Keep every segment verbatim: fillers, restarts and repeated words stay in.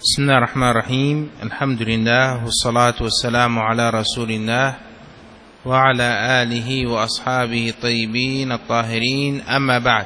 بسم الله الرحمن الرحيم. الحمد لله والصلاة والسلام على رسول الله وعلى آله وأصحابه الطيبين الطاهرين، أما بعد.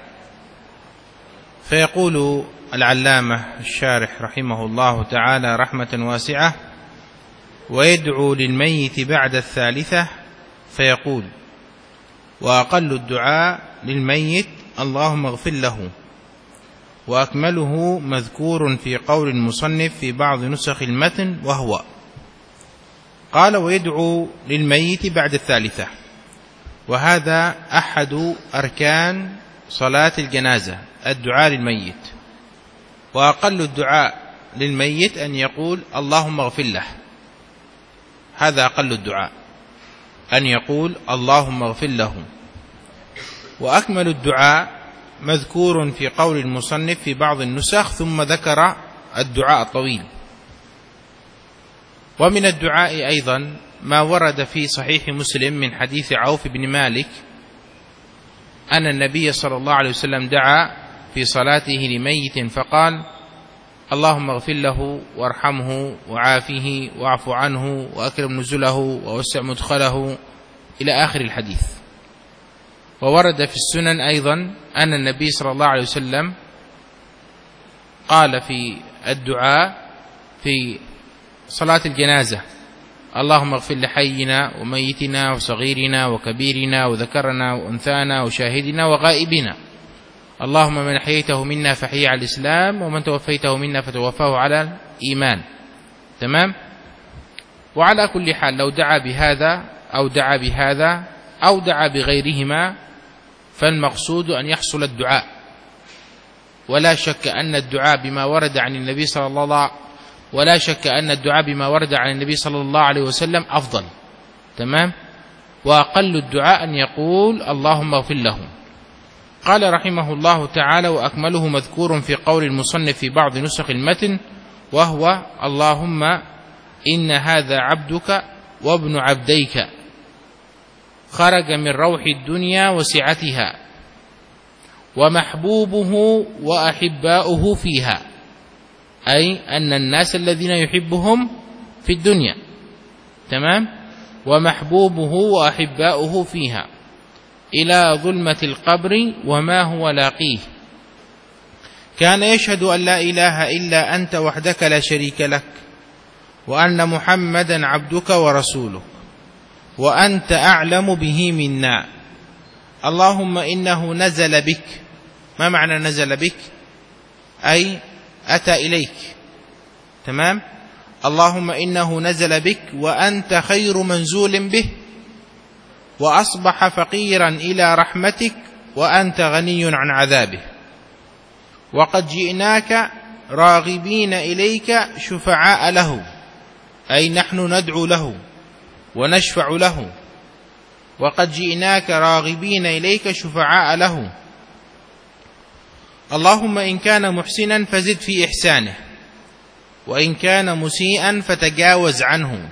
فيقول العلامة الشارح رحمه الله تعالى رحمة واسعة: ويدعو للميت بعد الثالثة فيقول: وأقل الدعاء للميت اللهم اغفر له، وأكمله مذكور في قول المصنف في بعض نسخ المتن، وهو قال: ويدعو للميت بعد الثالثة، وهذا أحد أركان صلاة الجنازة، الدعاء للميت. وأقل الدعاء للميت أن يقول اللهم اغفر له، هذا أقل الدعاء، أن يقول اللهم اغفر له. وأكمل الدعاء مذكور في قول المصنف في بعض النسخ، ثم ذكر الدعاء الطويل. ومن الدعاء أيضا ما ورد في صحيح مسلم من حديث عوف بن مالك أن النبي صلى الله عليه وسلم دعا في صلاته لميت فقال: اللهم اغفر له وارحمه وعافه واعف عنه وأكرم نزله ووسع مدخله، إلى آخر الحديث. وورد في السنن أيضا أن النبي صلى الله عليه وسلم قال في الدعاء في صلاة الجنازة: اللهم اغفر لحينا وميتنا وصغيرنا وكبيرنا وذكرنا وأنثانا وشاهدنا وغائبنا، اللهم من أحييته منا فحي على الإسلام، ومن توفيته منا فتوفاه على الإيمان. تمام؟ وعلى كل حال لو دعا بهذا أو دعا بهذا أو دعا بغيرهما فالمقصود أن يحصل الدعاء. ولا شك أن الدعاء بما ورد عن النبي صلى الله عليه ولا شك أن الدعاء بما ورد عن النبي صلى الله عليه وسلم أفضل. تمام؟ وأقل الدعاء أن يقول اللهم اغفر له. قال رحمه الله تعالى: وأكمله مذكور في قول المصنف في بعض نسخ المتن، وهو اللهم إن هذا عبدك وابن عبديك، خرج من روح الدنيا وسعتها، ومحبوبه وأحباؤه فيها، أي أن الناس الذين يحبهم في الدنيا. تمام؟ ومحبوبه وأحباؤه فيها إلى ظلمة القبر وما هو لاقيه، كان يشهد أن لا إله إلا أنت وحدك لا شريك لك، وأن محمدا عبدك ورسولك، وأنت أعلم به منا، اللهم إنه نزل بك. ما معنى نزل بك؟ أي أتى إليك. تمام؟ اللهم إنه نزل بك وأنت خير منزول به، وأصبح فقيرا إلى رحمتك وأنت غني عن عذابه، وقد جئناك راغبين إليك شفعاء له، أي نحن ندعو له ونشفع له. وقد جئناك راغبين إليك شفعاء له، اللهم إن كان محسنا فزد في إحسانه، وإن كان مسيئا فتجاوز عنه،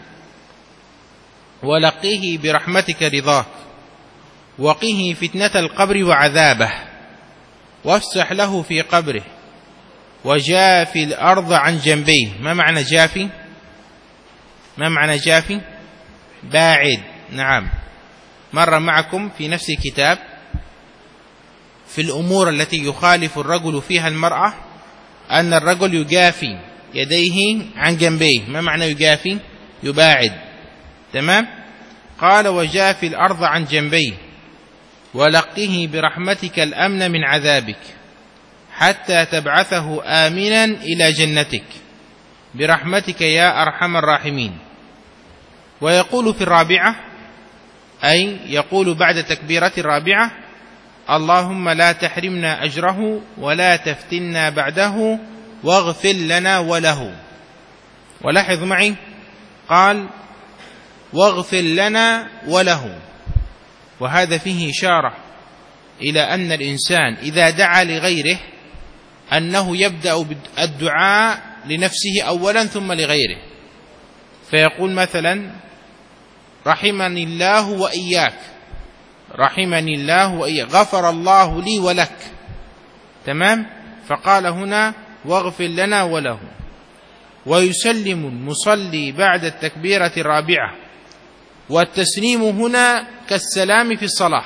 ولقيه برحمتك رضاك، وقه فتنة القبر وعذابه، وافسح له في قبره، وجافي الأرض عن جنبيه. ما معنى جافي؟ ما معنى جافي؟ باعد. نعم، مر معكم في نفس الكتاب في الأمور التي يخالف الرجل فيها المرأة أن الرجل يجافي يديه عن جنبيه. ما معنى يجافي؟ يباعد. تمام؟ قال: وجافي الأرض عن جنبيه، ولقه برحمتك الأمن من عذابك، حتى تبعثه آمنا إلى جنتك برحمتك يا أرحم الراحمين. ويقول في الرابعة، أي يقول بعد تكبيرة الرابعة: اللهم لا تحرمنا أجره ولا تفتنا بعده واغفر لنا وله. ولاحظ معي، قال واغفر لنا وله، وهذا فيه إشارة إلى أن الإنسان إذا دعا لغيره أنه يبدأ الدعاء لنفسه أولا ثم لغيره. فيقول مثلا: رحمني الله وإياك، رحمني الله وإياك، غفر الله لي ولك. تمام؟ فقال هنا واغفر لنا وله. ويسلم المصلي بعد التكبيرة الرابعة، والتسليم هنا كالسلام في الصلاة،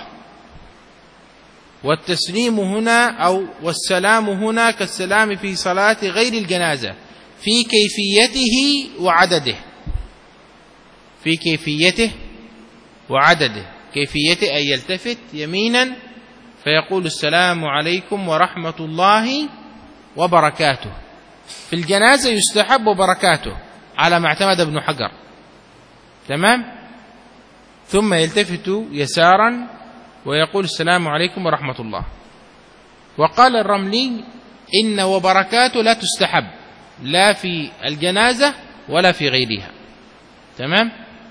والتسليم هنا أو والسلام هنا كالسلام في صلاة غير الجنازة في كيفيته وعدده، في كيفيته وعدده. كيفيته أن يلتفت يمينا فيقول السلام عليكم ورحمة الله وبركاته. في الجنازة يستحب بركاته على ما اعتمد ابن حجر، تمام. ثم يلتفت يسارا ويقول السلام عليكم ورحمة الله. وقال الرملي إن وبركاته لا تستحب لا في الجنازة ولا في غيرها، تمام.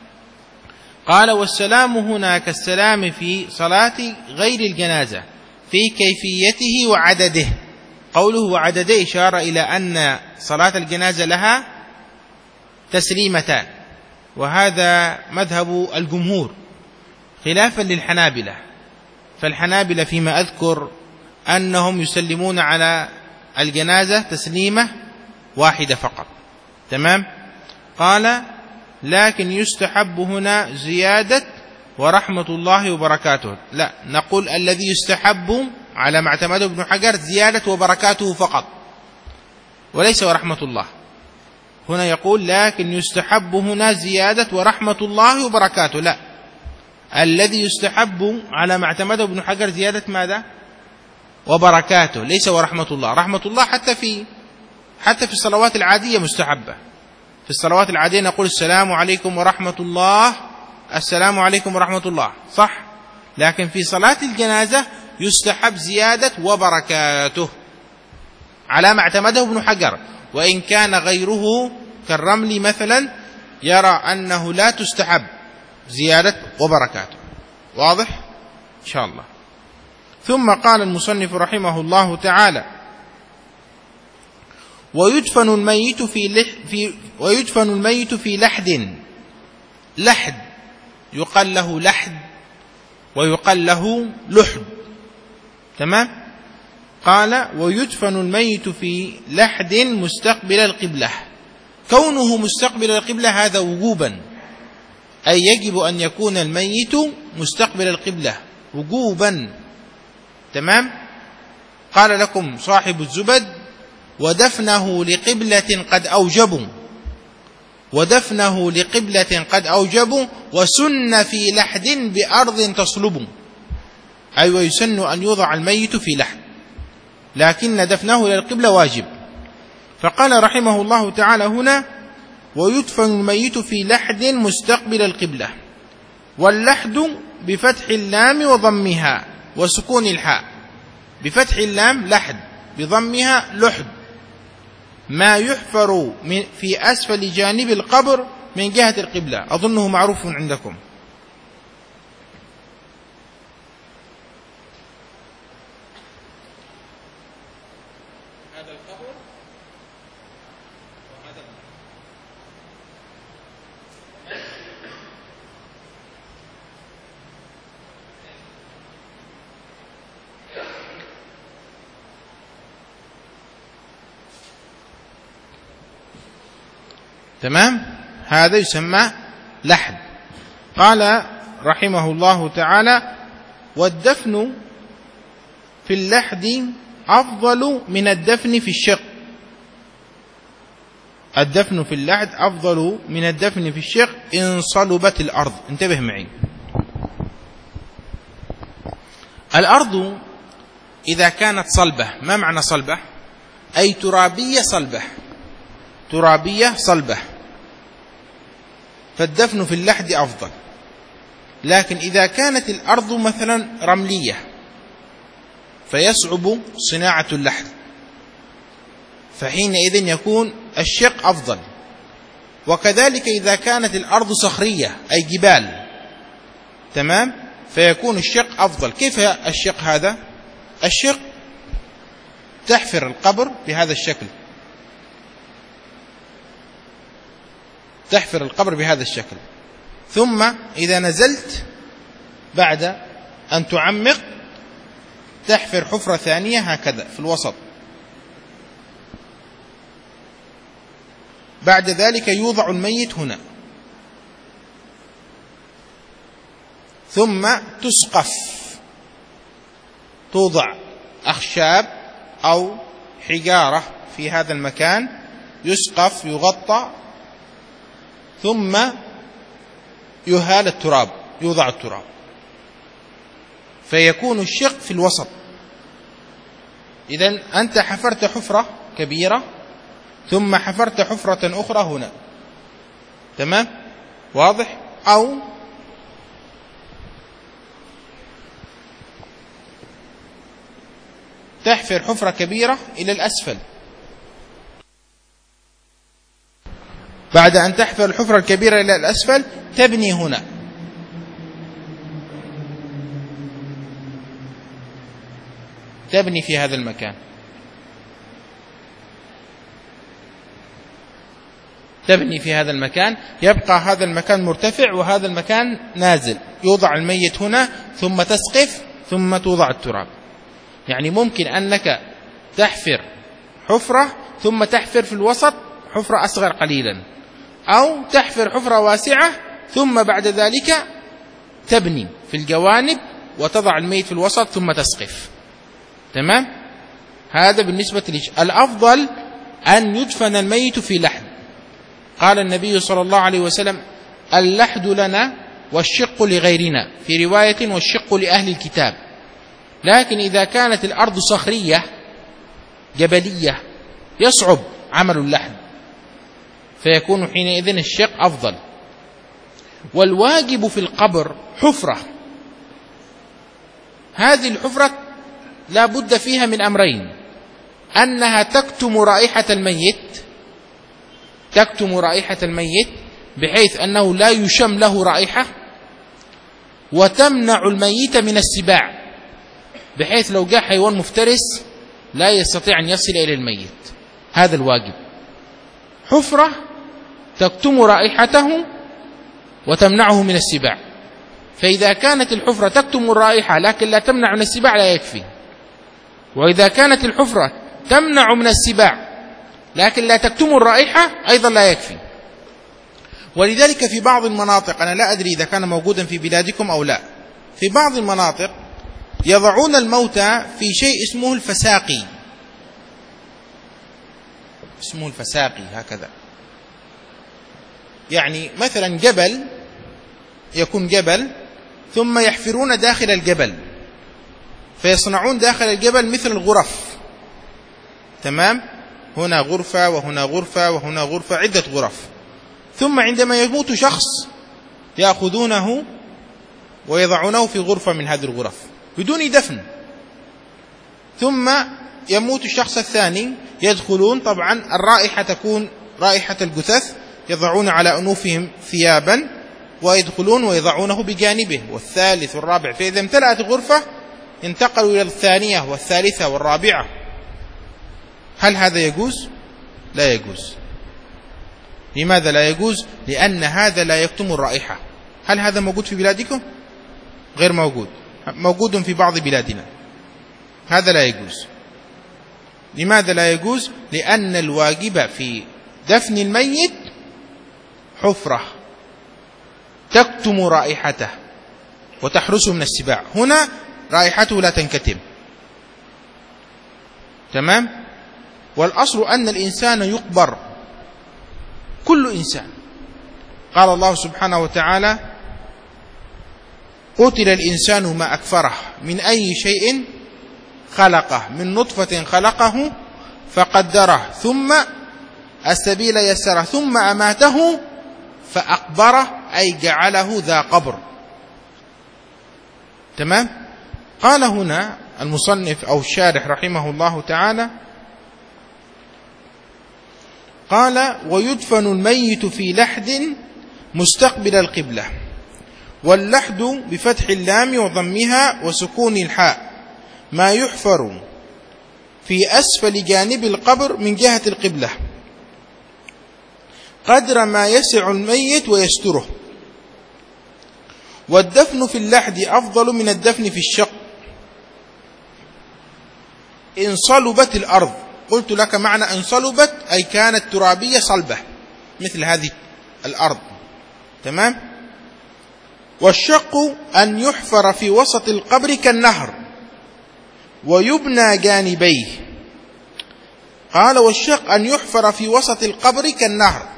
قال والسلام هنا كالسلام في صلاة غير الجنازة في كيفيته وعدده. قوله وعدده إشارة إلى أن صلاة الجنازة لها تسليمتان، وهذا مذهب الجمهور خلافا للحنابلة. فالحنابلة فيما أذكر أنهم يسلمون على الجنازة تسليمة واحدة فقط، تمام. قال لكن يستحب هنا زيادة ورحمة الله وبركاته. لا، نقول الذي يستحب على ما اعتمده ابن حجر زيادة وبركاته فقط وليس ورحمة الله. هنا يقول لكن يستحب هنا زيادة ورحمة الله وبركاته. لا، الذي يستحب على ما اعتمده ابن حجر زيادة ماذا؟ وبركاته، ليس ورحمة الله. رحمة الله حتى في حتى في الصلوات العادية مستحبة. في الصلوات العادية نقول السلام عليكم ورحمة الله، السلام عليكم ورحمة الله، صح. لكن في صلاة الجنازة يستحب زيادة وبركاته على ما اعتمده ابن حجر، وإن كان غيره كالرمل مثلا يرى أنه لا تستحب زيادة وبركاته. واضح إن شاء الله. ثم قال المصنف رحمه الله تعالى ويدفن الميت في, لح في ويدفن الميت في لحد. لحد يقال له لحد ويقال له لحد، تمام. قال ويدفن الميت في لحد مستقبل القبلة. كونه مستقبل القبلة هذا وجوبا، أي يجب أن يكون الميت مستقبل القبلة وجوبا، تمام. قال لكم صاحب الزبد ودفنه لقبلة قد أوجبوا ودفنه لقبلة قد أوجبوا وسن في لحد بأرض تصلب. أي ويسن أن يوضع الميت في لحد، لكن دفنه للقبلة واجب. فقال رحمه الله تعالى هنا ويدفن الميت في لحد مستقبل القبلة. واللحد بفتح اللام وضمها وسكون الحاء. بفتح اللام لحد، بضمها لحد. ما يحفر في أسفل جانب القبر من جهة القبلة. أظنه معروف عندكم. هذا القبر وهذا تمام. هذا يسمى لحد. قال رحمه الله تعالى والدفن في اللحد أفضل من الدفن في الشق. الدفن في اللحد أفضل من الدفن في الشق إن صلبت الأرض. انتبه معي، الأرض إذا كانت صلبة. ما معنى صلبة؟ أي ترابية صلبة، ترابية صلبة، فالدفن في اللحد أفضل. لكن إذا كانت الأرض مثلا رملية فيصعب صناعة اللحد، فحينئذ يكون الشق أفضل. وكذلك إذا كانت الأرض صخرية أي جبال، تمام، فيكون الشق أفضل. كيف الشق هذا؟ الشق تحفر القبر بهذا الشكل، تحفر القبر بهذا الشكل، ثم إذا نزلت بعد أن تعمق تحفر حفرة ثانية هكذا في الوسط. بعد ذلك يوضع الميت هنا، ثم تسقف، توضع أخشاب أو حجارة في هذا المكان، يسقف يغطى، ثم يهال التراب، يوضع التراب، فيكون الشق في الوسط. إذن أنت حفرت حفرة كبيرة ثم حفرت حفرة أخرى هنا، تمام؟ واضح؟ أو تحفر حفرة كبيرة إلى الأسفل، بعد أن تحفر الحفرة الكبيرة إلى الأسفل تبني هنا، تبني في هذا المكان، تبني في هذا المكان، يبقى هذا المكان مرتفع وهذا المكان نازل، يوضع الميت هنا ثم تسقف ثم توضع التراب. يعني ممكن أنك تحفر حفرة ثم تحفر في الوسط حفرة أصغر قليلا، أو تحفر حفرة واسعة ثم بعد ذلك تبني في الجوانب وتضع الميت في الوسط ثم تسقف، تمام؟ هذا بالنسبة ليش. الأفضل أن يدفن الميت في لحد. قال النبي صلى الله عليه وسلم: اللحد لنا والشق لغيرنا، في رواية والشق لأهل الكتاب. لكن إذا كانت الأرض صخرية جبلية يصعب عمل اللحد، فيكون حينئذ الشق أفضل. والواجب في القبر حفرة، هذه الحفرة لا بد فيها من أمرين: أنها تكتم رائحة الميت، تكتم رائحة الميت بحيث أنه لا يشم له رائحة، وتمنع الميت من السباع بحيث لو جاء حيوان مفترس لا يستطيع أن يصل إلى الميت. هذا الواجب، حفرة تكتم رائحته وتمنعه من السباع. فإذا كانت الحفرة تكتم الرائحة لكن لا تمنع من السباع لا يكفي، وإذا كانت الحفرة تمنع من السباع لكن لا تكتم الرائحة أيضا لا يكفي. ولذلك في بعض المناطق، أنا لا أدري إذا كان موجودا في بلادكم أو لا، في بعض المناطق يضعون الموتى في شيء اسمه الفساقي، اسمه الفساقي هكذا. يعني مثلا جبل، يكون جبل ثم يحفرون داخل الجبل، فيصنعون داخل الجبل مثل الغرف، تمام؟ هنا غرفة وهنا غرفة وهنا غرفة، عدة غرف. ثم عندما يموت شخص يأخذونه ويضعونه في غرفة من هذه الغرف بدون دفن، ثم يموت الشخص الثاني، يدخلون، طبعا الرائحة تكون رائحة الجثث، يضعون على أنوفهم ثيابا ويدخلون ويضعونه بجانبه، والثالث والرابع. فإذا امتلأت الغرفة انتقلوا إلى الثانية والثالثة والرابعة. هل هذا يجوز؟ لا يجوز. لماذا لا يجوز؟ لأن هذا لا يكتم الرائحة. هل هذا موجود في بلادكم؟ غير موجود، موجود في بعض بلادنا. هذا لا يجوز. لماذا لا يجوز؟ لأن الواجب في دفن الميت حفرة تكتم رائحته وتحرسه من السباع، هنا رائحته لا تنكتم، تمام؟ والأصل أن الإنسان يقبر، كل إنسان. قال الله سبحانه وتعالى: قتل الإنسان ما أكفره من أي شيء خلقه، من نطفة خلقه فقدره ثم السبيل يسره ثم أماته فأقبره، أي جعله ذا قبر، تمام؟ قال هنا المصنف أو الشارح رحمه الله تعالى، قال: ويدفن الميت في لحد مستقبل القبلة. واللحد بفتح اللام وضمها وسكون الحاء ما يحفر في أسفل جانب القبر من جهة القبلة قدر ما يسع الميت ويستره. والدفن في اللحد أفضل من الدفن في الشق إن صلبت الأرض. قلت لك معنى إن صلبت أي كانت ترابية صلبة، مثل هذه الأرض. تمام. والشق أن يحفر في وسط القبر كالنهر ويبنى جانبيه. قال والشق أن يحفر في وسط القبر كالنهر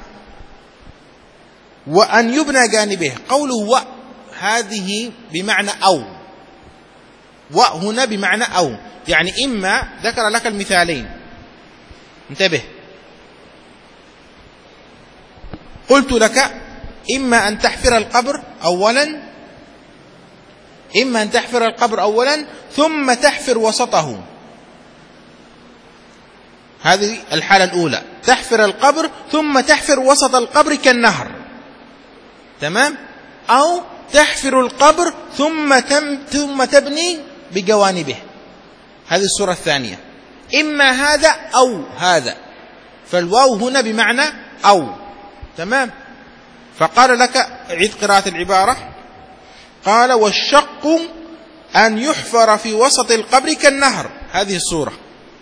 وأن يبنى جانبيه. قوله و هذه بمعنى أو، وهنا بمعنى أو، يعني إما ذكر لك المثالين. انتبه، قلت لك إما أن تحفر القبر أولا إما أن تحفر القبر أولا ثم تحفر وسطه. هذه الحالة الأولى، تحفر القبر ثم تحفر وسط القبر كالنهر. تمام. أو تحفر القبر ثم تم ثم تبني بجوانبه. هذه الصورة الثانية، إما هذا أو هذا، فالواو هنا بمعنى أو. تمام. فقال لك عيد قراءة العبارة. قال والشق أن يحفر في وسط القبر كالنهر، هذه الصورة.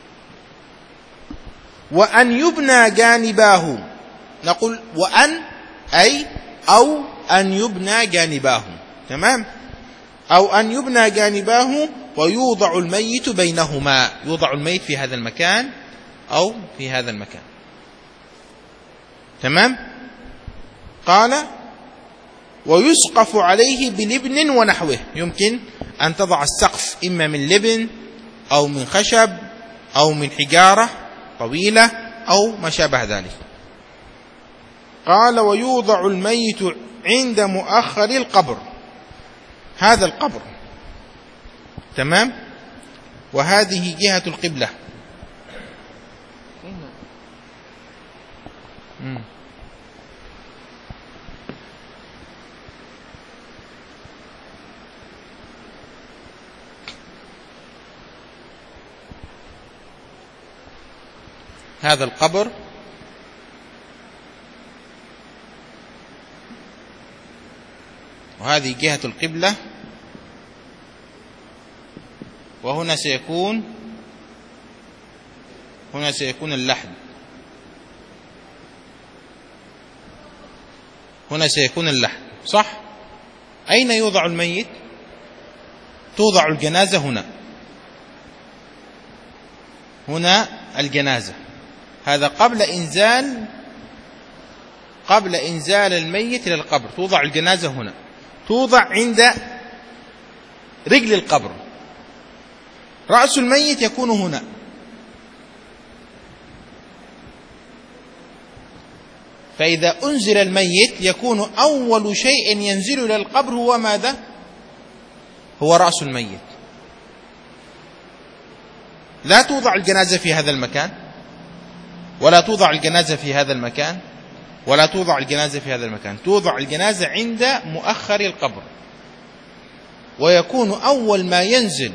وأن يبنى جانباه، نقول وأن أي أو أن يبنى جانباه. تمام. أو أن يبنى جانباه ويوضع الميت بينهما، يوضع الميت في هذا المكان أو في هذا المكان. تمام. قال ويسقف عليه بلبن ونحوه، يمكن أن تضع السقف إما من لبن أو من خشب أو من حجارة طويلة أو ما شابه ذلك. قال ويوضع الميت عند مؤخر القبر، هذا القبر. تمام. وهذه جهة القبلة. مم. هذا القبر وهذه جهة القبلة، وهنا سيكون هنا سيكون اللحد، هنا سيكون اللحد، صح؟ أين يوضع الميت؟ توضع الجنازة هنا، هنا الجنازة. هذا قبل إنزال قبل إنزال الميت إلى القبر، توضع الجنازة هنا، توضع عند رجل القبر. رأس الميت يكون هنا. فإذا أنزل الميت يكون أول شيء ينزل إلى القبر هو ماذا؟ هو رأس الميت. لا توضع الجنازة في هذا المكان، ولا توضع الجنازة في هذا المكان، ولا توضع الجنازة في هذا المكان. توضع الجنازة عند مؤخر القبر، ويكون أول ما ينزل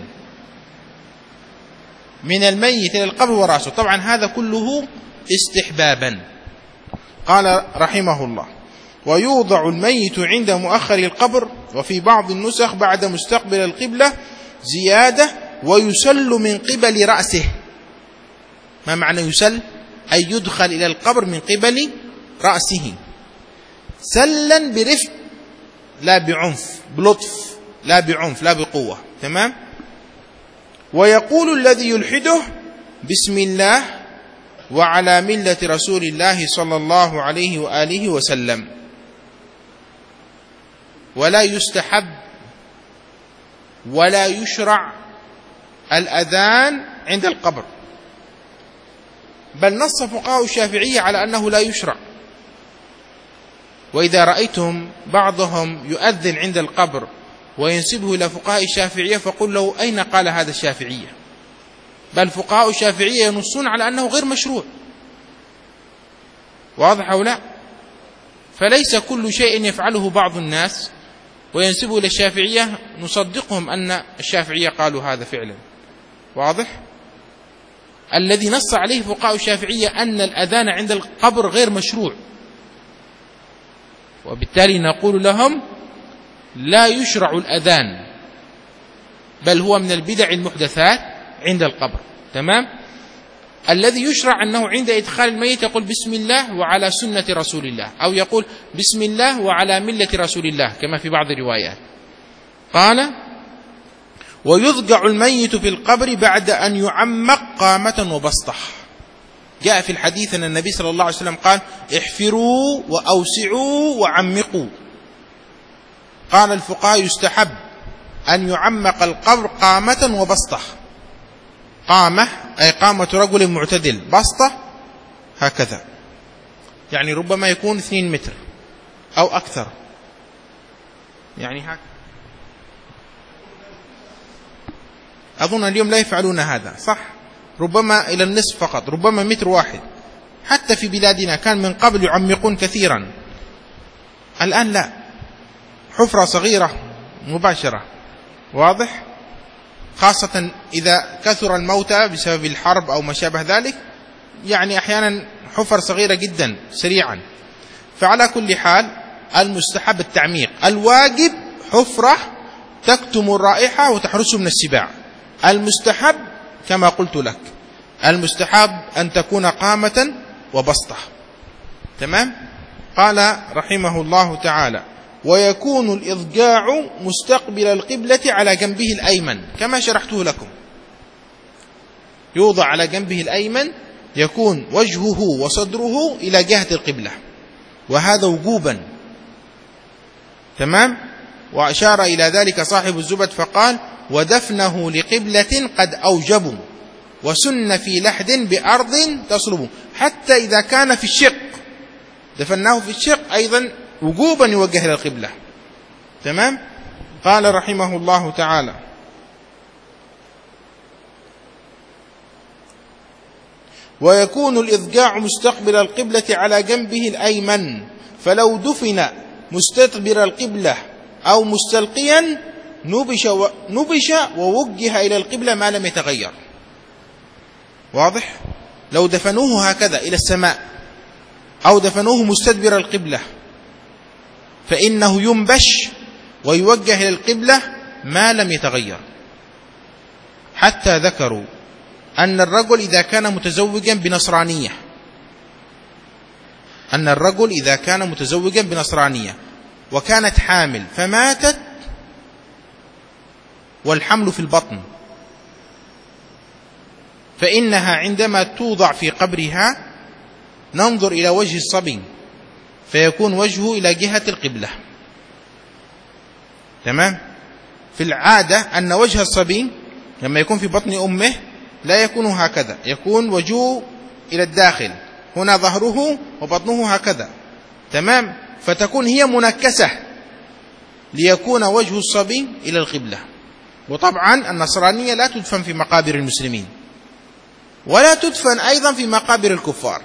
من الميت إلى القبر ورأسه. طبعا هذا كله استحبابا. قال رحمه الله ويوضع الميت عند مؤخر القبر، وفي بعض النسخ بعد مستقبل القبلة زيادة ويسل من قبل رأسه. ما معنى يسل؟ أي يدخل إلى القبر من قبل رأسه سلا برفق لا بعنف، بلطف لا بعنف لا بقوة. تمام. ويقول الذي يلحده بسم الله وعلى ملة رسول الله صلى الله عليه وآله وسلم. ولا يستحب ولا يشرع الأذان عند القبر، بل نص فقهاء الشافعية على أنه لا يشرع. وإذا رأيتم بعضهم يؤذن عند القبر وينسبه إلى فقهاء الشافعية فقل له أين قال هذا الشافعية؟ بل فقهاء الشافعية ينصون على أنه غير مشروع. واضح أو لا؟ فليس كل شيء يفعله بعض الناس وينسبه إلى الشافعية نصدقهم أن الشافعية قالوا هذا فعلا. واضح؟ الذي نص عليه فقهاء الشافعية أن الأذان عند القبر غير مشروع، وبالتالي نقول لهم لا يشرع الأذان، بل هو من البدع المحدثات عند القبر. تمام. الذي يشرع أنه عند إدخال الميت يقول بسم الله وعلى سنة رسول الله، أو يقول بسم الله وعلى ملة رسول الله كما في بعض الروايات. قال: ويضجع الميت في القبر بعد أن يعمق قامة وبسطة. جاء في الحديث أن النبي صلى الله عليه وسلم قال: احفروا وأوسعوا وعمقوا. قال الفقهاء: يستحب أن يعمق القبر قامة وبسطة. قامة أي قامة رجل معتدل، بسطة هكذا، يعني ربما يكون اثنين متر أو أكثر، يعني هكذا. أظن اليوم لا يفعلون هذا، صح؟ ربما إلى النصف فقط، ربما متر واحد. حتى في بلادنا كان من قبل يعمقون كثيرا، الآن لا، حفرة صغيرة مباشرة. واضح؟ خاصة إذا كثر الموتى بسبب الحرب أو ما شابه ذلك، يعني أحيانا حفر صغيرة جدا سريعا. فعلى كل حال المستحب التعميق، الواجب حفرة تكتم الرائحة وتحرسه من السباع. المستحب كما قلت لك، المستحب أن تكون قامة وبسطة. تمام؟ قال رحمه الله تعالى: ويكون الإضجاع مستقبل القبلة على جنبه الأيمن، كما شرحته لكم. يوضع على جنبه الأيمن، يكون وجهه وصدره إلى جهة القبلة، وهذا وجوبا. تمام؟ وأشار إلى ذلك صاحب الزبد فقال: ودفنه لقبلة قد أوجبوا، وسن في لحد بأرض تصلب. حتى إذا كان في الشق، دفناه في الشق أيضا وجوبا يوجه إلى القبلة. تمام؟ قال رحمه الله تعالى: ويكون الإضجاع مستقبل القبلة على جنبه الأيمن، فلو دفن مستقبل القبلة أو مستلقيا نبش, و... نبش ووجه إلى القبلة ما لم يتغير. واضح؟ لو دفنوه هكذا إلى السماء أو دفنوه مستدبر القبلة فإنه ينبش ويوجه إلى القبلة ما لم يتغير. حتى ذكروا أن الرجل إذا كان متزوجا بنصرانية أن الرجل إذا كان متزوجا بنصرانية وكانت حامل فماتت والحمل في البطن، فإنها عندما توضع في قبرها ننظر إلى وجه الصبي فيكون وجهه إلى جهة القبلة. تمام؟ في العادة أن وجه الصبي لما يكون في بطن أمه لا يكون هكذا، يكون وجهه إلى الداخل، هنا ظهره وبطنه هكذا. تمام؟ فتكون هي منكسة ليكون وجه الصبي إلى القبلة. وطبعا النصرانية لا تدفن في مقابر المسلمين، ولا تدفن أيضا في مقابر الكفار.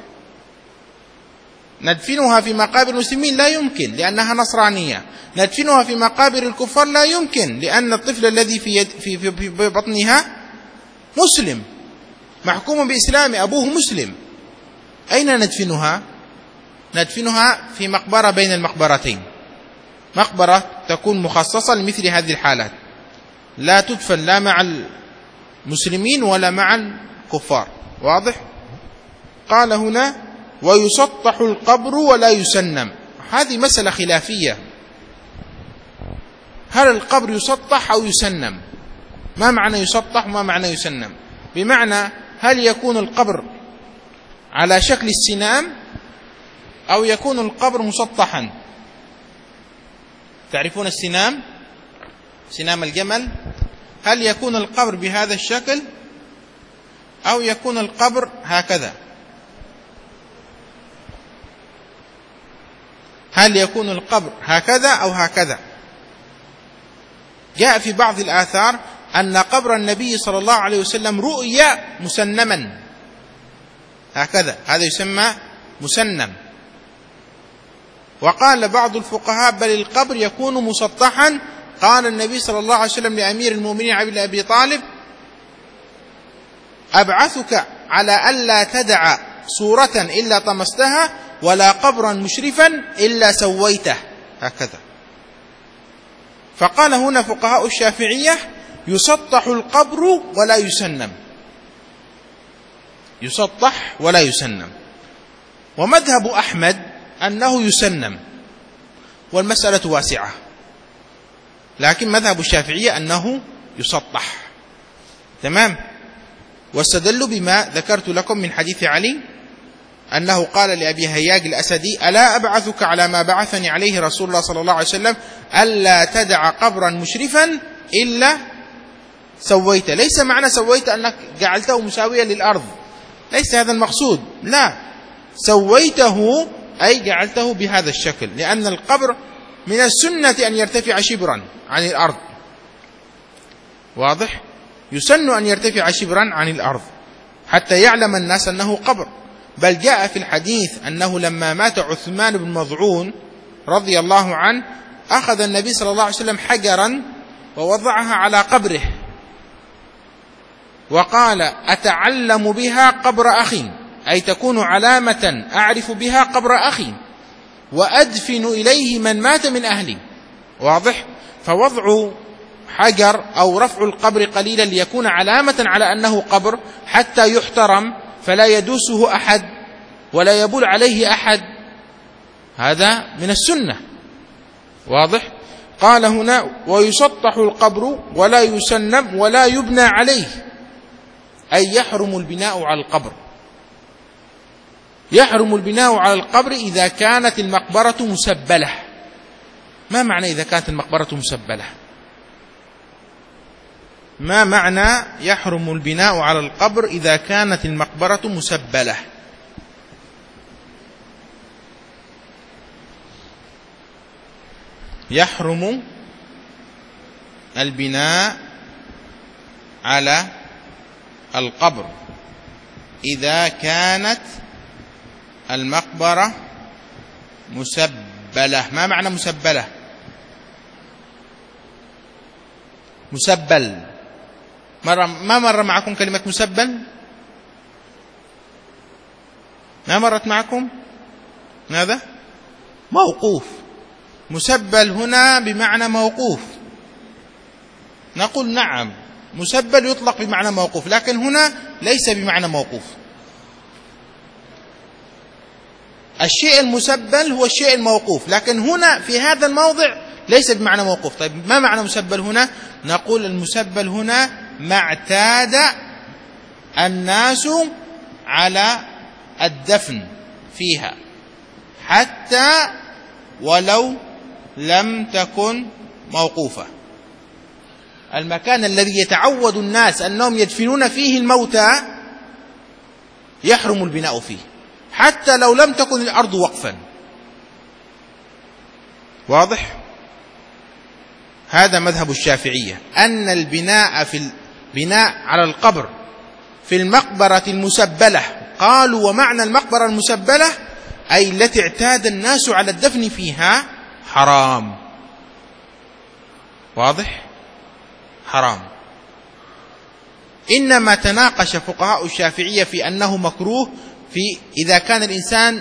ندفنها في مقابر المسلمين لا يمكن لأنها نصرانية، ندفنها في مقابر الكفار لا يمكن لأن الطفل الذي في, يد في, في, في بطنها مسلم محكوم بإسلام، أبوه مسلم. أين ندفنها؟ ندفنها في مقبرة بين المقبرتين، مقبرة تكون مخصصة لمثل هذه الحالات، لا تدفن لا مع المسلمين ولا مع الكفار. واضح؟ قال هنا: ويسطح القبر ولا يسنم. هذه مسألة خلافية، هل القبر يسطح أو يسنم؟ ما معنى يسطح وما معنى يسنم؟ بمعنى هل يكون القبر على شكل السنام أو يكون القبر مسطحا؟ تعرفون السنام، سنام الجمل، هل يكون القبر بهذا الشكل أو يكون القبر هكذا؟ هل يكون القبر هكذا أو هكذا؟ جاء في بعض الآثار أن قبر النبي صلى الله عليه وسلم رؤيا مسنما هكذا، هذا يسمى مسنم. وقال بعض الفقهاء بل القبر يكون مسطحا. قال النبي صلى الله عليه وسلم لأمير المؤمنين علي بن أبي طالب: أبعثك على ألا تدع صورة إلا طمستها ولا قبرا مشرفا إلا سويته، هكذا. فقال هنا فقهاء الشافعية: يسطح القبر ولا يسنم. يسطح ولا يسنم. ومذهب أحمد أنه يسنم، والمسألة واسعة، لكن مذهب الشافعية أنه يسطح. تمام. واستدلوا بما ذكرت لكم من حديث علي أنه قال لأبي هياج الأسدي: ألا أبعثك على ما بعثني عليه رسول الله صلى الله عليه وسلم ألا تدع قبرا مشرفا إلا سويته. ليس معنى سويت أنك جعلته مساويا للأرض، ليس هذا المقصود، لا، سويته أي جعلته بهذا الشكل، لأن القبر من السنة أن يرتفع شبرا عن الأرض. واضح؟ يسن أن يرتفع شبرا عن الأرض حتى يعلم الناس أنه قبر. بل جاء في الحديث أنه لما مات عثمان بن مظعون رضي الله عنه أخذ النبي صلى الله عليه وسلم حجرا ووضعها على قبره وقال: أتعلم بها قبر أخي، أي تكون علامة أعرف بها قبر أخي وأدفن إليه من مات من أهلي. واضح؟ فوضع حجر أو رفع القبر قليلا ليكون علامة على أنه قبر حتى يحترم فلا يدوسه أحد ولا يبول عليه أحد، هذا من السنة. واضح؟ قال هنا: ويسطح القبر ولا يسنم ولا يبنى عليه، أي يحرم البناء على القبر. يحرم البناء على القبر إذا كانت المقبرة مسبلة. ما معنى إذا كانت المقبرة مسبلة؟ ما معنى يحرم البناء على القبر إذا كانت المقبرة مسبلة؟ يحرم البناء على القبر إذا كانت المقبرة مسبلة. ما معنى مسبلة؟ مسبل، مرة ما مر معكم كلمة مسبل؟ ما مرت معكم؟ ماذا؟ موقوف. مسبل هنا بمعنى موقوف. نقول نعم، مسبل يطلق بمعنى موقوف، لكن هنا ليس بمعنى موقوف. الشيء المسبل هو الشيء الموقوف، لكن هنا في هذا الموضع ليس بمعنى موقوف. طيب ما معنى مسبل هنا؟ نقول المسبل هنا ما اعتاد الناس على الدفن فيها حتى ولو لم تكن موقوفة. المكان الذي يتعود الناس أنهم يدفنون فيه الموتى يحرم البناء فيه حتى لو لم تكن الأرض وقفا. واضح؟ هذا مذهب الشافعية، أن البناء في البناء على القبر في المقبرة المسبلة، قالوا ومعنى المقبرة المسبلة أي التي اعتاد الناس على الدفن فيها، حرام. واضح؟ حرام. إنما تناقش فقهاء الشافعية في أنه مكروه في إذا كان الإنسان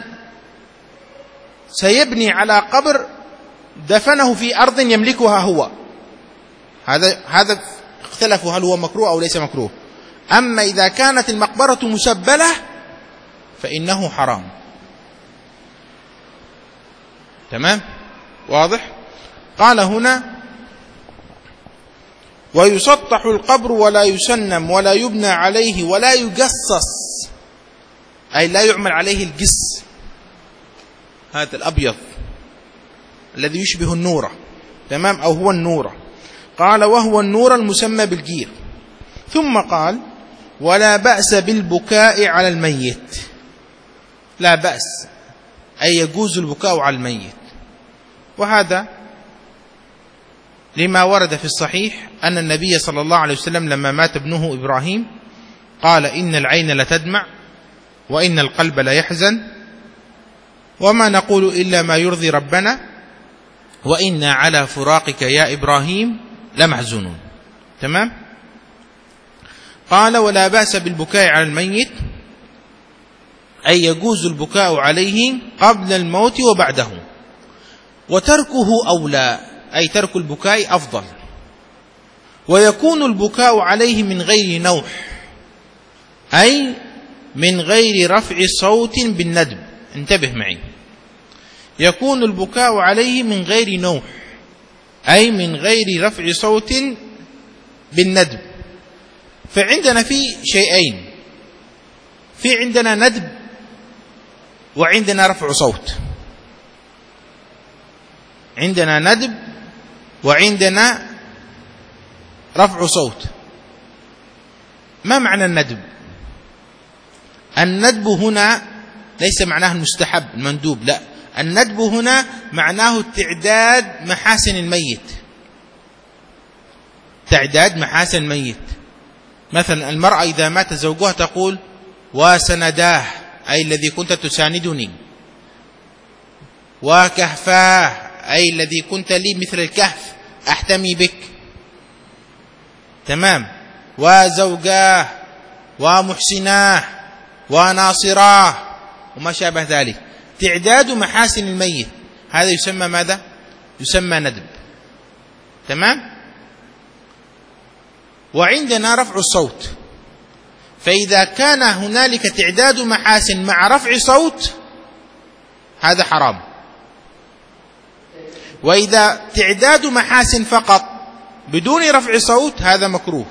سيبني على قبر دفنه في أرض يملكها هو، هذا هذا اختلفوا هل هو مكروه أو ليس مكروه. أما إذا كانت المقبرة مسبلة فإنه حرام. تمام؟ واضح؟ قال هنا: ويسطح القبر ولا يسنم ولا يبنى عليه ولا يجصص، أي لا يعمل عليه الجص، هذا الأبيض الذي يشبه النورة. تمام؟ أو هو النورة. قال: وهو النور المسمى بالجير. ثم قال: ولا بأس بالبكاء على الميت. لا بأس أي يجوز البكاء على الميت، وهذا لما ورد في الصحيح أن النبي صلى الله عليه وسلم لما مات ابنه إبراهيم قال: إن العين لتدمع وإن القلب ليحزن وما نقول إلا ما يرضي ربنا وإنا على فراقك يا إبراهيم لمحزونون. تمام؟ قال: ولا بأس بالبكاء على الميت أي يجوز البكاء عليه قبل الموت وبعده، وتركه أولى أي ترك البكاء أفضل، ويكون البكاء عليه من غير نوح أي من غير رفع صوت بالندب. انتبه معي، يكون البكاء عليه من غير نوح، أي من غير رفع صوت بالندب. فعندنا في شيئين، في عندنا ندب وعندنا رفع صوت. عندنا ندب وعندنا رفع صوت. ما معنى الندب؟ الندب هنا ليس معناه المستحب المندوب، لا، الندب هنا معناه تعداد محاسن الميت. تعداد محاسن الميت. مثلا المرأة إذا مات زوجها تقول وسنداه، أي الذي كنت تساندني، وكهفاه، أي الذي كنت لي مثل الكهف أحتمي بك. تمام. وزوجاه ومحسناه وناصراه وما شابه ذلك. تعداد محاسن الميت هذا يسمى ماذا؟ يسمى ندب. تمام. وعندنا رفع الصوت، فإذا كان هنالك تعداد محاسن مع رفع صوت هذا حرام، وإذا تعداد محاسن فقط بدون رفع صوت هذا مكروه.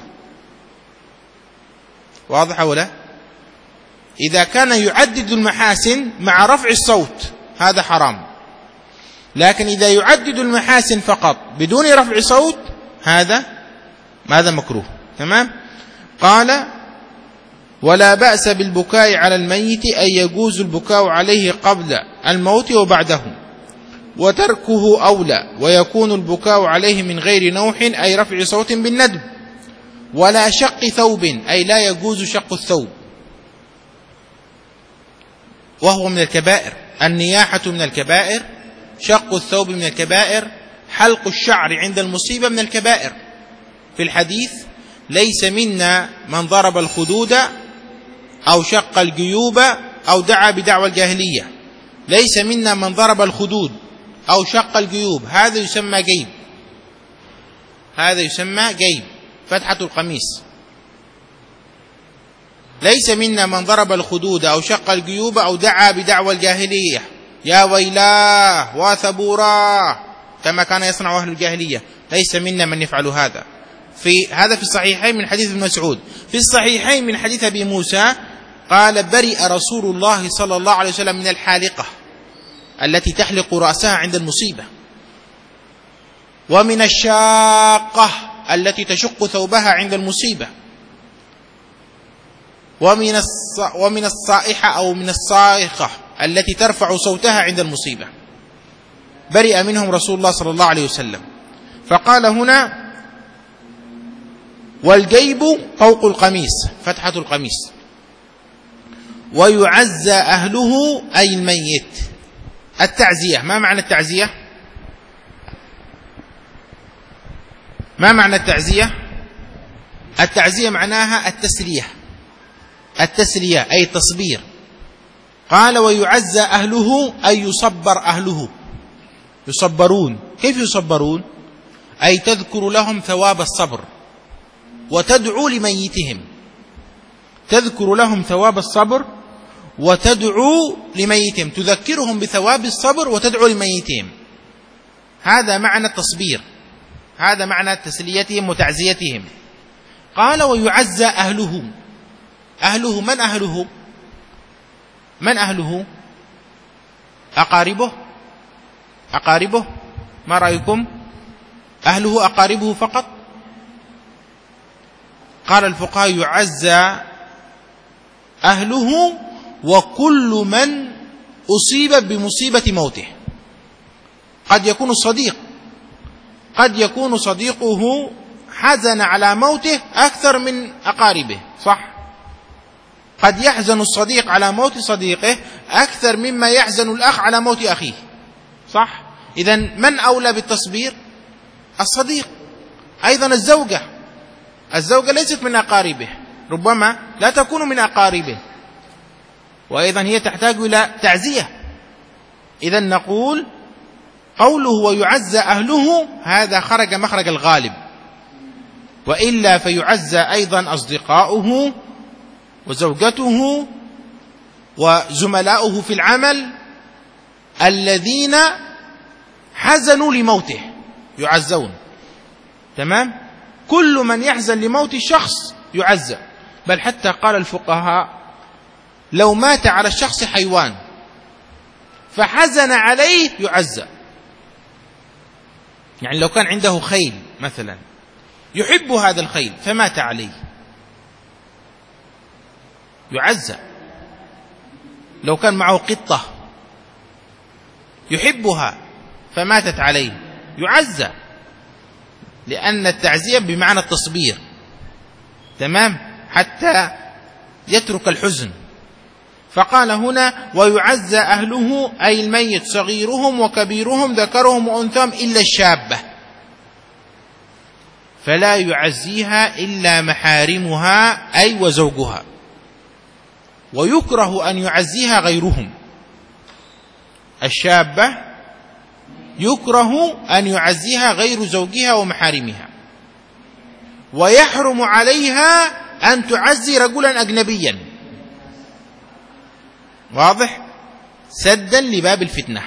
واضح ولا؟ إذا كان يعدد المحاسن مع رفع الصوت هذا حرام، لكن إذا يعدد المحاسن فقط بدون رفع صوت هذا هذا مكروه. تمام. قال ولا بأس بالبكاء على الميت، أي يجوز البكاء عليه قبل الموت وبعده، وتركه أولى، ويكون البكاء عليه من غير نوح، أي رفع صوت بالندب، ولا شق ثوب، أي لا يجوز شق الثوب وهو من الكبائر. النياحة من الكبائر، شق الثوب من الكبائر، حلق الشعر عند المصيبة من الكبائر. في الحديث ليس منا من ضرب الخدود أو شق الجيوب أو دعا بدعوى الجاهلية. ليس منا من ضرب الخدود أو شق الجيوب، هذا يسمى جيب، هذا يسمى جيب، فتحة القميص. ليس منا من ضرب الخدود أو شق الجيوب أو دعا بدعوى الجاهلية، يا ويلاه وثبوراه، كما كان يصنع أهل الجاهلية. ليس منا من يفعل هذا. في هذا في الصحيحين من حديث ابن مسعود. في الصحيحين من حديث أبي موسى قال برئ رسول الله صلى الله عليه وسلم من الحالقة التي تحلق رأسها عند المصيبة، ومن الشاقة التي تشق ثوبها عند المصيبة، ومن ومن الصائحة أو من الصائخة التي ترفع صوتها عند المصيبة. برئ منهم رسول الله صلى الله عليه وسلم. فقال هنا والجيب فوق القميص، فتحة القميص. ويعزى أهله أي الميت. التعزية، ما معنى التعزية؟ ما معنى التعزية؟ التعزية معناها التسلية، التسلية أي التصبير. قال ويعزى أهله أي يصبر أهله، يصبرون. كيف يصبرون؟ أي تذكر لهم ثواب الصبر وتدعو لميتهم، تذكر لهم ثواب الصبر وتدعو لميتهم، تذكرهم بثواب الصبر وتدعو لميتهم. هذا معنى التصبير، هذا معنى تسليتهم وتعزيتهم. قال ويعزى أهله. أهله من أهله؟ من أهله؟ أقاربه، أقاربه. ما رأيكم؟ أهله أقاربه فقط؟ قال الفقهاء يعزى أهله وكل من أصيب بمصيبة موته. قد يكون الصديق، قد يكون صديقه حزن على موته أكثر من أقاربه، صح؟ قد يحزن الصديق على موت صديقه أكثر مما يحزن الأخ على موت أخيه، صح؟ إذن من أولى بالتصبير؟ الصديق. أيضا الزوجة، الزوجة ليست من أقاربه، ربما لا تكون من أقاربه، وأيضا هي تحتاج إلى تعزية. إذن نقول قوله ويعزى أهله هذا خرج مخرج الغالب، وإلا فيعزى أيضا أصدقاؤه وزوجته وزملاؤه في العمل الذين حزنوا لموته يعزون. تمام؟ كل من يحزن لموت الشخص يعزى. بل حتى قال الفقهاء لو مات على الشخص حيوان فحزن عليه يعزى. يعني لو كان عنده خيل مثلا يحب هذا الخيل فمات عليه يعزى. لو كان معه قطة يحبها فماتت عليه يعزى، لأن التعزية بمعنى التصبير. تمام؟ حتى يترك الحزن. فقال هنا ويعزى أهله أي الميت صغيرهم وكبيرهم ذكرهم وأنثاهم إلا الشابة، فلا يعزيها إلا محارمها أي وزوجها، ويكره أن يعزيها غيرهم. الشابة يكره أن يعزيها غير زوجها ومحارمها، ويحرم عليها أن تعزي رجلا أجنبيا. واضح؟ سدا لباب الفتنة.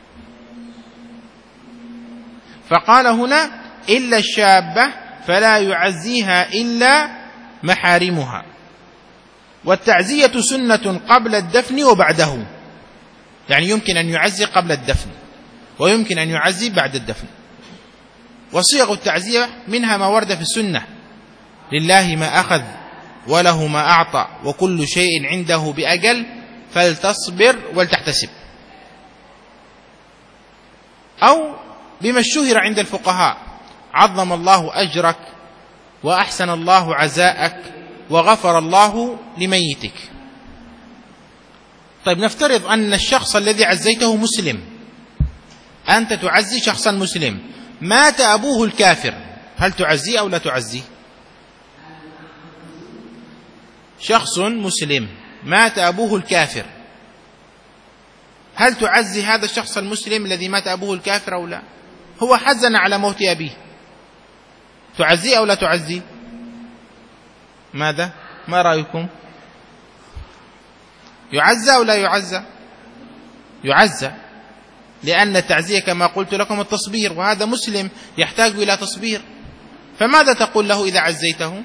فقال هنا إلا الشابة فلا يعزيها إلا محارمها. والتعزية سنة قبل الدفن وبعده، يعني يمكن أن يعزي قبل الدفن ويمكن أن يعزي بعد الدفن. وصيغ التعزية منها ما ورد في السنة: لله ما أخذ وله ما أعطى وكل شيء عنده بأجل فلتصبر ولتحتسب. أو بما اشتهر عند الفقهاء: عظم الله أجرك وأحسن الله عزاءك وغفر الله لميتك. طيب نفترض أن الشخص الذي عزيته مسلم، أنت تعزي شخصا مسلم، مات أبوه الكافر، هل تعزيه أو لا تعزيه؟ شخص مسلم مات أبوه الكافر، هل تعزي هذا الشخص المسلم الذي مات أبوه الكافر أو لا؟ هو حزن على موت أبيه، تعزيه أو لا تعزيه؟ ماذا؟ ما رأيكم؟ يعزى أو لا يعزى؟ يعزى، لأن التعزية كما قلت لكم التصبير، وهذا مسلم يحتاج إلى تصبير. فماذا تقول له إذا عزيته؟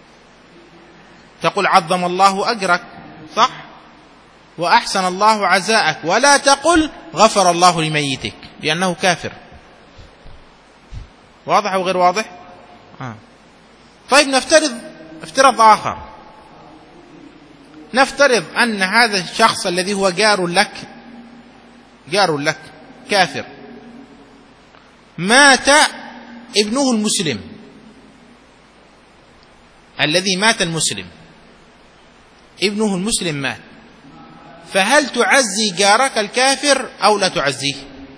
تقول عظم الله أجرك، صح؟ وأحسن الله عزاءك، ولا تقل غفر الله لميتك لأنه كافر. واضح أو غير واضح؟ آه. طيب نفترض افتراض آخر، نفترض أن هذا الشخص الذي هو جار لك جار لك كافر، مات ابنه المسلم، الذي مات المسلم ابنه المسلم مات، فهل تعزي جارك الكافر أو لا تعزيه؟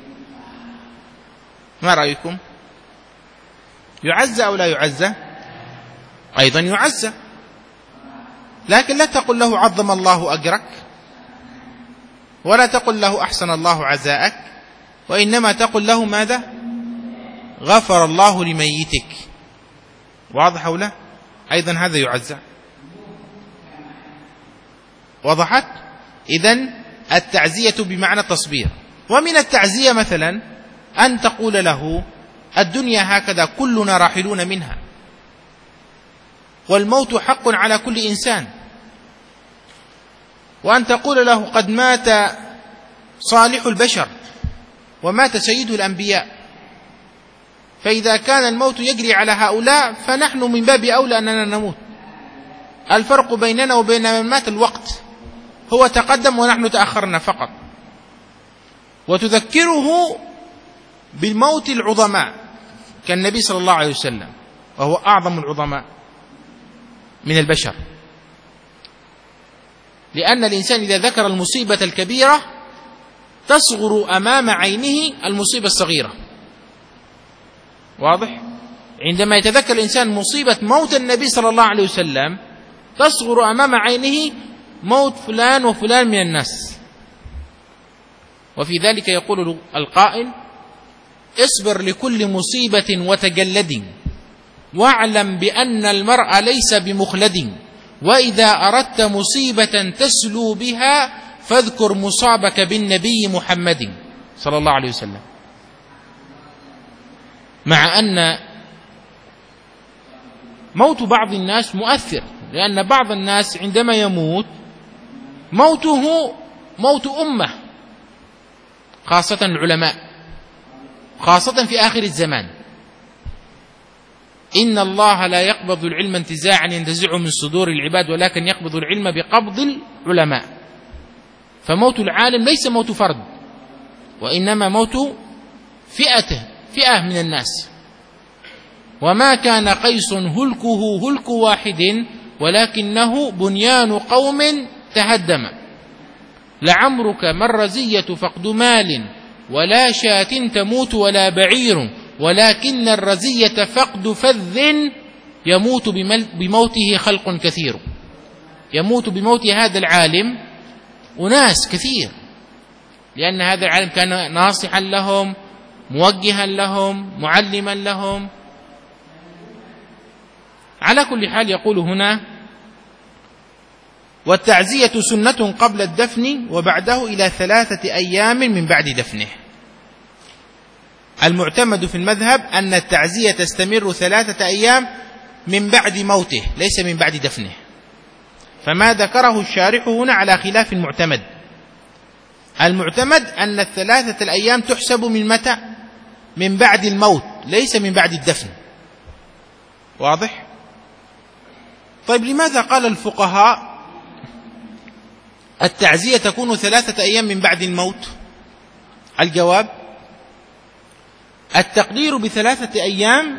ما رأيكم؟ يعزى أو لا يعزى؟ أيضا يعزى، لكن لا تقل له عظم الله أجرك ولا تقل له أحسن الله عزاءك، وإنما تقل له ماذا؟ غفر الله لميتك. واضح أو لا؟ أيضا هذا يعزى. وضحت؟ إذن التعزية بمعنى التصبير. ومن التعزية مثلا أن تقول له الدنيا هكذا كلنا راحلون منها، والموت حق على كل إنسان، وأن تقول له قد مات صالح البشر ومات سيد الأنبياء، فإذا كان الموت يجري على هؤلاء فنحن من باب أولى أننا نموت. الفرق بيننا وبين من مات الوقت، هو تقدم ونحن تأخرنا فقط. وتذكره بالموت العظماء كالنبي صلى الله عليه وسلم، وهو أعظم العظماء من البشر، لأن الإنسان إذا ذكر المصيبة الكبيرة تصغر أمام عينه المصيبة الصغيرة. واضح؟ عندما يتذكر الإنسان مصيبة موت النبي صلى الله عليه وسلم تصغر أمام عينه موت فلان وفلان من الناس. وفي ذلك يقول القائل: اصبر لكل مصيبة وتجلد، واعلم بأن المرء ليس بمخلد، وإذا أردت مصيبة تسلو بها فاذكر مصابك بالنبي محمد صلى الله عليه وسلم. مع أن موت بعض الناس مؤثر، لأن بعض الناس عندما يموت موته موت أمة، خاصة العلماء، خاصة في آخر الزمان. إن الله لا يقبض العلم انتزاعا ينتزعه من صدور العباد، ولكن يقبض العلم بقبض العلماء. فموت العالم ليس موت فرد، وإنما موت فئته فئة من الناس. وما كان قيس هلكه هلك واحد، ولكنه بنيان قوم تهدم. لعمرك ما الرزية فقد مال، ولا شاة تموت ولا بعير، ولكن الرزية فقد فذ يموت بموته خلق كثير. يموت بموت هذا العالم أناس كثير، لأن هذا العالم كان ناصحا لهم، موجها لهم، معلما لهم. على كل حال يقول هنا: والتعزية سنة قبل الدفن وبعده إلى ثلاثة أيام من بعد دفنه. المعتمد في المذهب أن التعزية تستمر ثلاثة أيام من بعد موته، ليس من بعد دفنه. فما ذكره الشارح هنا على خلاف المعتمد. المعتمد أن الثلاثة الأيام تحسب من متى؟ من بعد الموت، ليس من بعد الدفن. واضح؟ طيب لماذا قال الفقهاء التعزية تكون ثلاثة أيام من بعد الموت؟ الجواب: التقدير بثلاثة أيام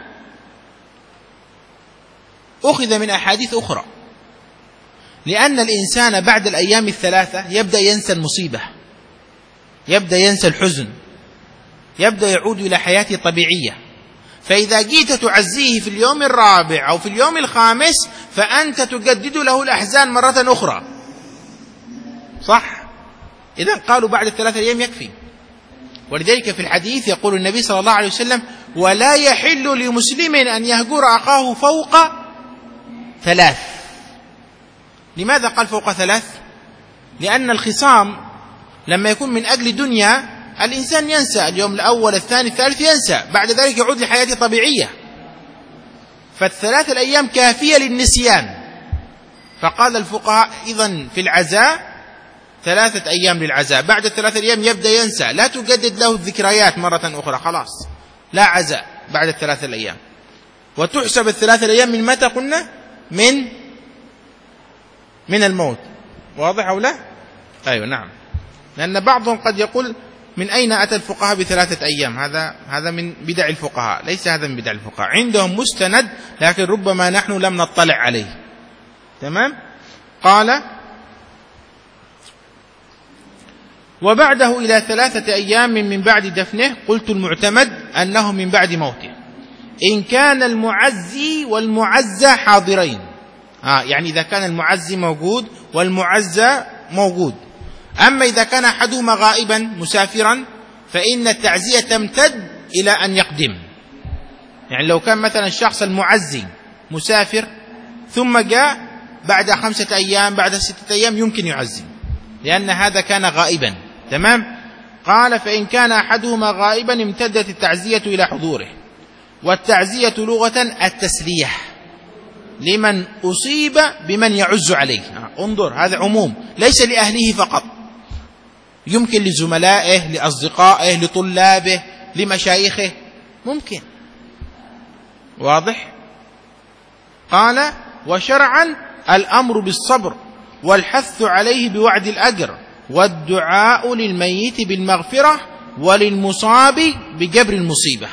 أخذ من أحاديث أخرى، لأن الإنسان بعد الأيام الثلاثة يبدأ ينسى المصيبة، يبدأ ينسى الحزن، يبدأ يعود إلى حياته طبيعية. فإذا جيت تعزيه في اليوم الرابع أو في اليوم الخامس فأنت تجدد له الأحزان مرة أخرى، صح؟ إذن قالوا بعد الثلاثة أيام يكفي. ولذلك في الحديث يقول النبي صلى الله عليه وسلم: ولا يحل لمسلم أن يهجر أخاه فوق ثلاث. لماذا قال فوق ثلاث؟ لأن الخصام لما يكون من أجل دنيا الإنسان ينسى، اليوم الأول الثاني الثالث ينسى، بعد ذلك يعود لحياته طبيعية. فالثلاث الأيام كافية للنسيان. فقال الفقهاء إذن في العزاء ثلاثة أيام للعزاء، بعد الثلاثة أيام يبدأ ينسى، لا تجدد له الذكريات مرة أخرى، خلاص لا عزاء بعد الثلاثة الأيام. وتحسب الثلاثة الأيام من متى قلنا؟ من من الموت. واضح أو لا؟ أيوة نعم. لأن بعضهم قد يقول: من أين أتى الفقهاء بثلاثة أيام؟ هذا هذا من بدع الفقهاء، ليس هذا من بدع الفقهاء. عندهم مستند لكن ربما نحن لم نطلع عليه. تمام؟ قال: وبعده إلى ثلاثة أيام من بعد دفنه. قلت: المعتمد أنه من بعد موته، إن كان المعزي والمعزى حاضرين. آه يعني إذا كان المعزي موجود والمعزى موجود. أما إذا كان أحدهما غائبا مسافرا فإن التعزية تمتد إلى أن يقدم. يعني لو كان مثلا الشخص المعزي مسافر ثم جاء بعد خمسة أيام بعد ستة أيام يمكن يعزي، لأن هذا كان غائبا. تمام؟ قال: فإن كان أحدهما غائبا امتدت التعزية إلى حضوره. والتعزية لغة التسليح لمن أصيب بمن يعز عليه. انظر، هذا عموم ليس لأهله فقط، يمكن لزملائه، لأصدقائه، لطلابه، لمشايخه، ممكن. واضح؟ قال: وشرعا الأمر بالصبر والحث عليه بوعد الأجر، والدعاء للميت بالمغفرة، وللمصاب بجبر المصيبة.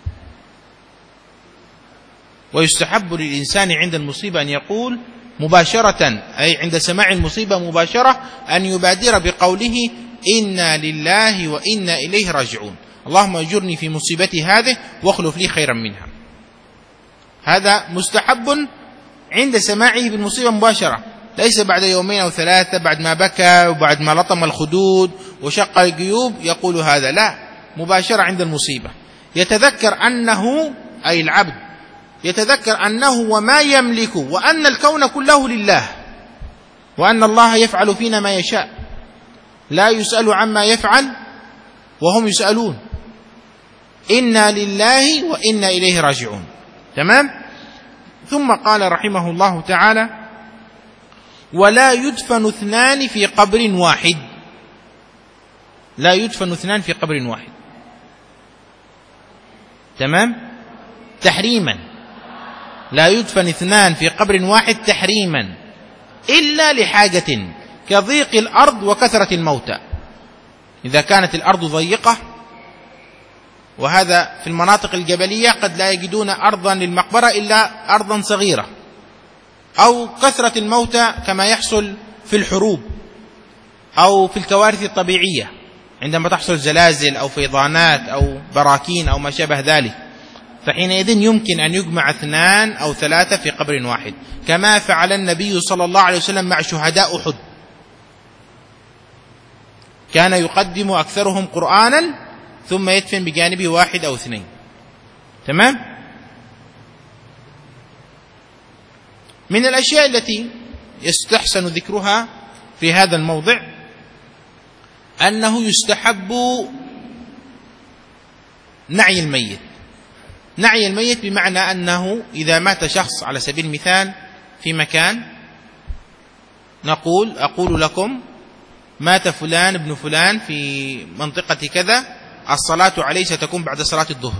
ويستحب للإنسان عند المصيبة أن يقول مباشرة، أي عند سماع المصيبة مباشرة، أن يبادر بقوله: إنا لله وإنا إليه راجعون، اللهم أجرني في مصيبتي هذه واخلف لي خيرا منها. هذا مستحب عند سماعه بالمصيبة مباشرة، ليس بعد يومين أو ثلاثة بعد ما بكى وبعد ما لطم الخدود وشق الجيوب يقول هذا، لا، مباشرة عند المصيبة. يتذكر أنه، أي العبد يتذكر أنه وما يملك، وأن الكون كله لله، وأن الله يفعل فينا ما يشاء. لا يسأل عما يفعل وهم يسألون، إنا لله وإنا إليه راجعون. تمام. ثم قال رحمه الله تعالى: ولا يدفن اثنان في قبر واحد. لا يدفن اثنان في قبر واحد. تمام. تحريما، لا يدفن اثنان في قبر واحد تحريما، إلا لحاجة كضيق الأرض وكثرة الموتى. إذا كانت الأرض ضيقة، وهذا في المناطق الجبلية قد لا يجدون أرضا للمقبرة إلا أرضا صغيرة، أو كثرة الموتى كما يحصل في الحروب أو في الكوارث الطبيعية عندما تحصل زلازل أو فيضانات أو براكين أو ما شابه ذلك، فحينئذ يمكن أن يجمع اثنان أو ثلاثة في قبر واحد، كما فعل النبي صلى الله عليه وسلم مع شهداء أحد. كان يقدم أكثرهم قرآنا ثم يدفن بجانبه واحد أو اثنين. تمام. من الأشياء التي يستحسن ذكرها في هذا الموضع أنه يستحب نعي الميت. نعي الميت بمعنى أنه إذا مات شخص على سبيل المثال في مكان، نقول أقول لكم مات فلان ابن فلان في منطقة كذا، الصلاة عليه ستكون بعد صلاة الظهر.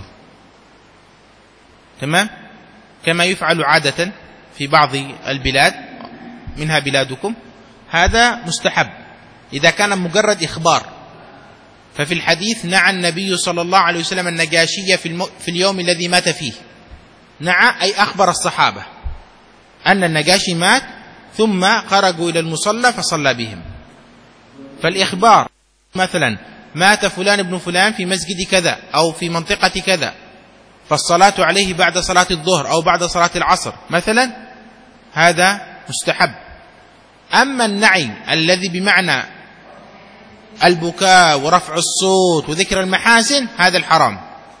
تمام. كما يفعل عادة في بعض البلاد منها بلادكم. هذا مستحب إذا كان مجرد إخبار. ففي الحديث نعى النبي صلى الله عليه وسلم النجاشي في, المو... في اليوم الذي مات فيه. نعى أي أخبر الصحابة أن النجاشي مات، ثم خرجوا إلى المصلى فصلى بهم. فالإخبار مثلا مات فلان ابن فلان في مسجد كذا أو في منطقة كذا، فالصلاة عليه بعد صلاة الظهر أو بعد صلاة العصر مثلا، هذا مستحب. أما النعي الذي بمعنى البكاء ورفع الصوت وذكر المحاسن، هذا الحرام.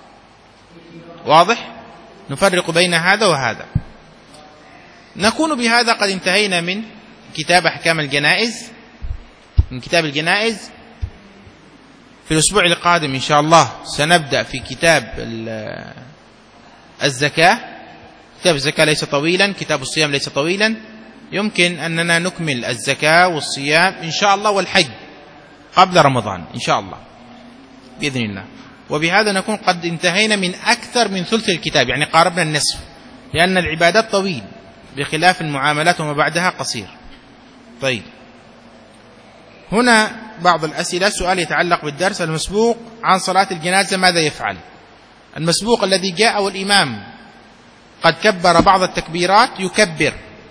واضح؟ نفرق بين هذا وهذا. نكون بهذا قد انتهينا من كتاب أحكام الجنائز، من كتاب الجنائز. في الأسبوع القادم إن شاء الله سنبدأ في كتاب الزكاة. كتاب الزكاة ليس طويلا، كتاب الصيام ليس طويلا، يمكن أننا نكمل الزكاة والصيام إن شاء الله والحج قبل رمضان إن شاء الله بإذن الله. وبهذا نكون قد انتهينا من أكثر من ثلث الكتاب، يعني قاربنا النصف، لأن العبادات طويل بخلاف المعاملات وما بعدها قصير. طيب، هنا بعض الأسئلة. سؤال يتعلق بالدرس المسبوق عن صلاة الجنازة، ماذا يفعل؟ المسبوق الذي جاء والإمام قد كبر بعض التكبيرات يكبر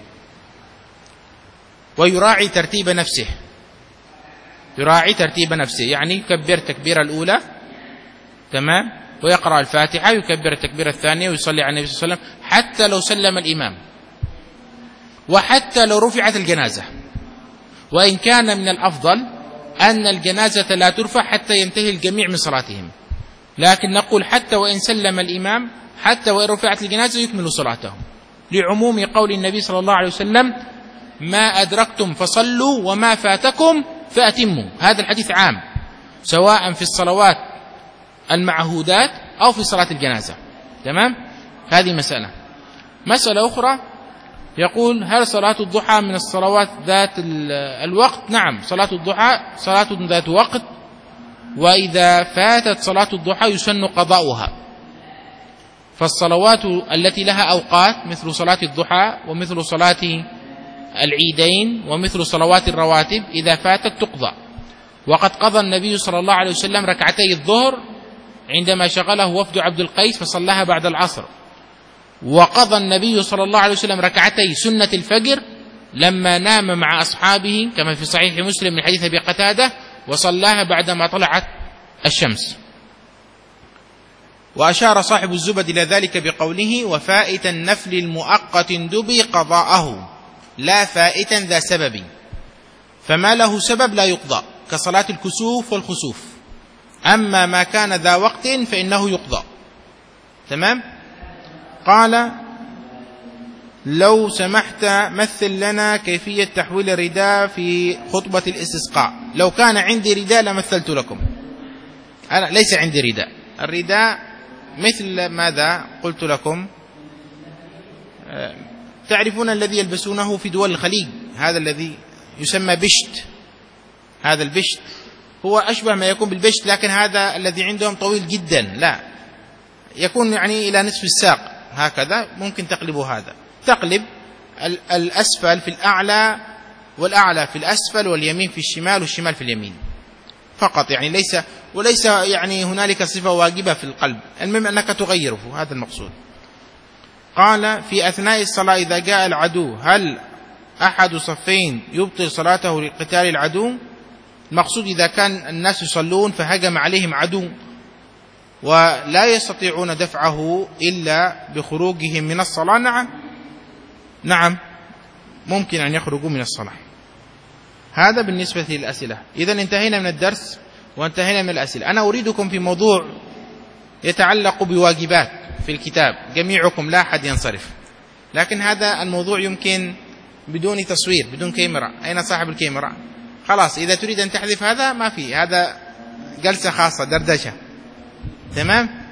ويراعي ترتيب نفسه، يراعي ترتيب نفسه، يعني يكبر التكبيرة الأولى تمام، ويقرأ الفاتحة، يكبر التكبيرة الثانية ويصلي على النبي صلى الله عليه وسلم، حتى لو سلم الإمام، وحتى لو رفعت الجنازة. وإن كان من الأفضل أن الجنازة لا ترفع حتى ينتهي الجميع من صلاتهم، لكن نقول حتى وإن سلم الإمام، حتى وإن رفعت الجنازة يكمل صلاتهم، لعموم قول النبي صلى الله عليه وسلم: ما أدركتم فصلوا وما فاتكم فأتموا. هذا الحديث عام سواء في الصلوات المعهودات أو في صلاة الجنازة. تمام. هذه مسألة. مسألة أخرى يقول: هل صلاة الضحى من الصلوات ذات الوقت؟ نعم، صلاة الضحى صلاة ذات وقت، وإذا فاتت صلاة الضحى يسن قضاؤها. فالصلوات التي لها أوقات مثل صلاة الضحى ومثل صلاة العيدين ومثل صلوات الرواتب إذا فاتت تقضى. وقد قضى النبي صلى الله عليه وسلم ركعتي الظهر عندما شغله وفد عبد القيس فصلاها بعد العصر، وقضى النبي صلى الله عليه وسلم ركعتي سنة الفجر لما نام مع أصحابه كما في صحيح مسلم من حديث أبي قتادة، وصلاها بعدما طلعت الشمس. وأشار صاحب الزبد إلى ذلك بقوله: وفائتا النفل المؤقت دبي قضاءه، لا فائتا ذا سبب، فما له سبب لا يقضى، كصلاة الكسوف والخسوف. أما ما كان ذا وقت فإنه يقضى. تمام. قال: لو سمحت مثل لنا كيفية تحويل الرداء في خطبة الاستسقاء. لو كان عندي رداء لمثلت لكم. أنا ليس عندي رداء. الرداء مثل ماذا قلت لكم؟ تعرفون الذي يلبسونه في دول الخليج، هذا الذي يسمى بشت. هذا البشت هو أشبه ما يكون بالبشت، لكن هذا الذي عندهم طويل جدا، لا يكون يعني إلى نصف الساق هكذا. ممكن تقلب هذا، تقلب الأسفل في الأعلى والأعلى في الأسفل واليمين في الشمال والشمال في اليمين فقط، يعني ليس وليس يعني هنالك صفة واجبة في القلب، المهم أنك تغيره، هذا المقصود. قال في أثناء الصلاة إذا جاء العدو هل أحد صفين يبطل صلاته لقتال العدو؟ المقصود إذا كان الناس يصلون فهجم عليهم عدو ولا يستطيعون دفعه إلا بخروجهم من الصلاة، نعم نعم ممكن أن يخرجوا من الصلاة. هذا بالنسبة للأسئلة. إذا انتهينا من الدرس وانتهينا من الأسئلة. أنا أريدكم في موضوع يتعلق بواجبات في الكتاب، جميعكم لا أحد ينصرف، لكن هذا الموضوع يمكن بدون تصوير بدون كاميرا. أين صاحب الكاميرا؟ خلاص إذا تريد أن تحذف هذا ما في، هذا جلسة خاصة دردشة، تمام.